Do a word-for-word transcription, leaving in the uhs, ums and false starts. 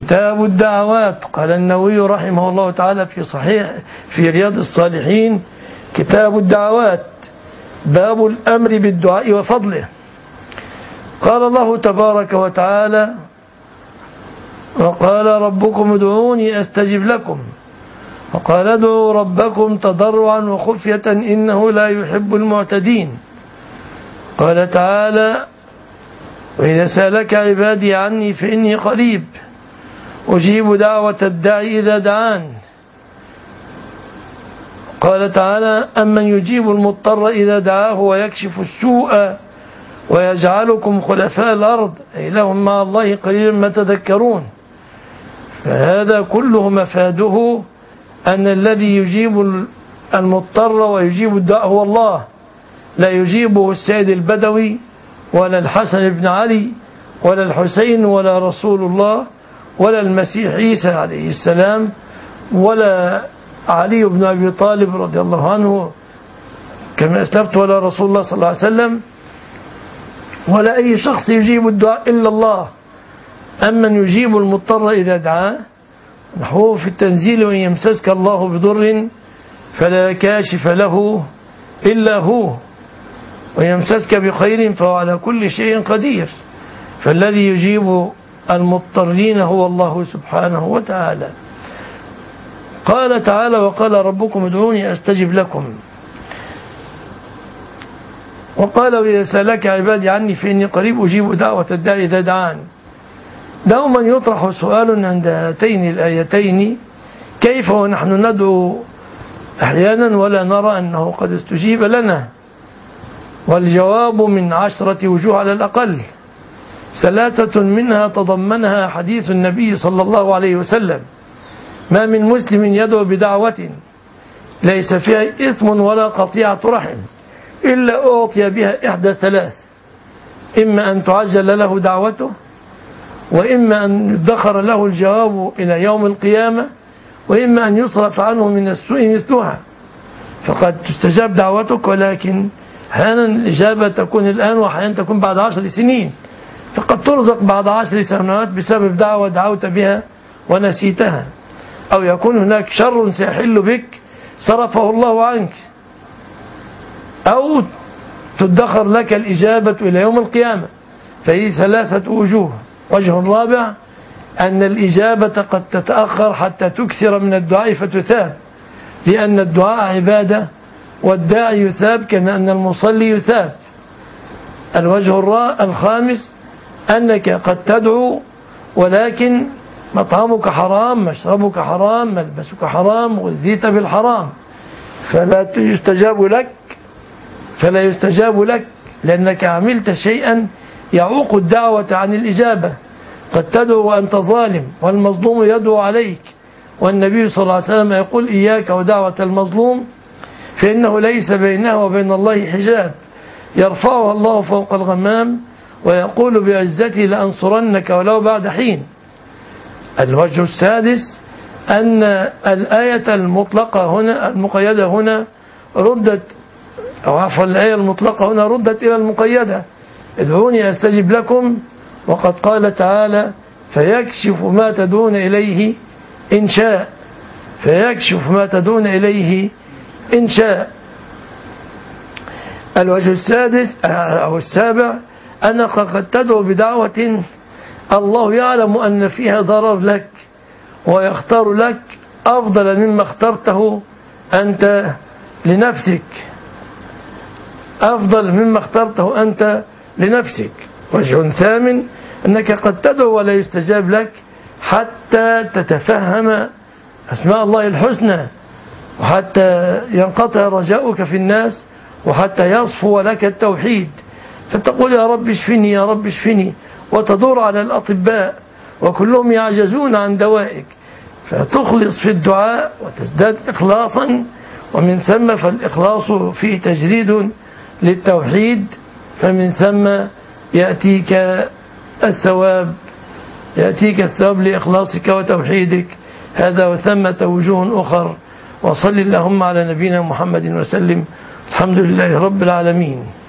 كتاب الدعوات. قال النووي رحمه الله تعالى في صحيح في رياض الصالحين: كتاب الدعوات، باب الأمر بالدعاء وفضله. قال الله تبارك وتعالى: وقال ربكم ادعوني أستجب لكم، وقال ادعوا ربكم تضرعا وخفية إنه لا يحب المعتدين. قال تعالى: وإذا سألك عبادي عني فإني قريب أجيب دعوة الداعي إذا دعان. قال تعالى: أمن يجيب المضطر إذا دعاه ويكشف السوء ويجعلكم خلفاء الأرض أإله مع الله قليلا ما تذكرون. فهذا كله مفاده أن الذي يجيب المضطر ويجيب الدعاء هو الله، لا يجيبه السيد البدوي ولا الحسن بن علي ولا الحسين ولا رسول الله ولا المسيح عيسى عليه السلام ولا علي بن أبي طالب رضي الله عنه كما أسلفت ولا رسول الله صلى الله عليه وسلم ولا أي شخص يجيب الدعاء إلا الله. أمن يجيب المضطر إذا دعاه نحوه في التنزيل: وإن يمسسك الله بضر فلا كاشف له إلا هو وإن يمسسك بخير فهو على كل شيء قدير. فالذي يجيب المضطرين هو الله سبحانه وتعالى. قال تعالى: وقال ربكم ادعوني أستجب لكم. وقال: وإذا سألك عبادي عني فإني قريب أجيب دعوة الداعي إذا دعان. دوما يطرح سؤال عند هاتين الآيتين: كيف ونحن ندعو أحيانا ولا نرى أنه قد استجيب لنا؟ والجواب من عشرة وجوه على الأقل، ثلاثة منها تضمنها حديث النبي صلى الله عليه وسلم: ما من مسلم يدعو بدعوة ليس فيها إثم ولا قطيعة رحم إلا أعطي بها إحدى ثلاث: إما أن تعجل له دعوته، وإما أن يدخر له الجواب إلى يوم القيامة، وإما أن يصرف عنه من السوء مثلها. فقد تستجاب دعوتك، ولكن أحيانا الإجابة تكون الآن وأحيانا تكون بعد عشر سنين، فقد ترزق بعد عشر سنوات بسبب دعوة دعوت بها ونسيتها، أو يكون هناك شر سيحل بك صرفه الله عنك، أو تدخر لك الإجابة إلى يوم القيامة. فهي ثلاثة وجوه. وجه الرابع أن الإجابة قد تتأخر حتى تكثر من الدعاء فتثاب، لأن الدعاء عبادة والداعي يثاب كما أن المصلي يثاب. الوجه الخامس أنك قد تدعو ولكن مطعمك حرام، مشربك حرام، ملبسك حرام، غذيت بالحرام، فلا يستجاب لك فلا يستجاب لك لأنك عملت شيئا يعوق الدعوة عن الإجابة. قد تدعو وأنت ظالم والمظلوم يدعو عليك، والنبي صلى الله عليه وسلم يقول: إياك ودعوة المظلوم فإنه ليس بينها وبين الله حجاب يرفعها الله فوق الغمام ويقول بعزتي لأنصرنك ولو بعد حين. الوجه السادس أن الآية المطلقة هنا المقيدة هنا ردت أو عفوا الآية المطلقة هنا ردت إلى المقيدة: ادعوني أستجب لكم. وقد قال تعالى: فيكشف ما تدعون إليه إن شاء فيكشف ما تدعون إليه إن شاء. الوجه السادس أو السابع أنك قد تدعو بدعوة الله يعلم أن فيها ضرر لك ويختار لك أفضل مما اخترته أنت لنفسك أفضل مما اخترته أنت لنفسك. وجه ثامن أنك قد تدعو ولا يستجاب لك حتى تتفهم أسماء الله الحسنى، وحتى ينقطع رجاؤك في الناس، وحتى يصفو لك التوحيد، فتقول: يا رب اشفني يا رب اشفني، وتدور على الأطباء وكلهم يعجزون عن دوائك، فتخلص في الدعاء وتزداد إخلاصا. ومن ثم فالإخلاص فيه تجريد للتوحيد، فمن ثم يأتيك الثواب يأتيك الثواب لإخلاصك وتوحيدك. هذا وثمة وجوه أخر. وصل اللهم على نبينا محمد وسلم. الحمد لله رب العالمين.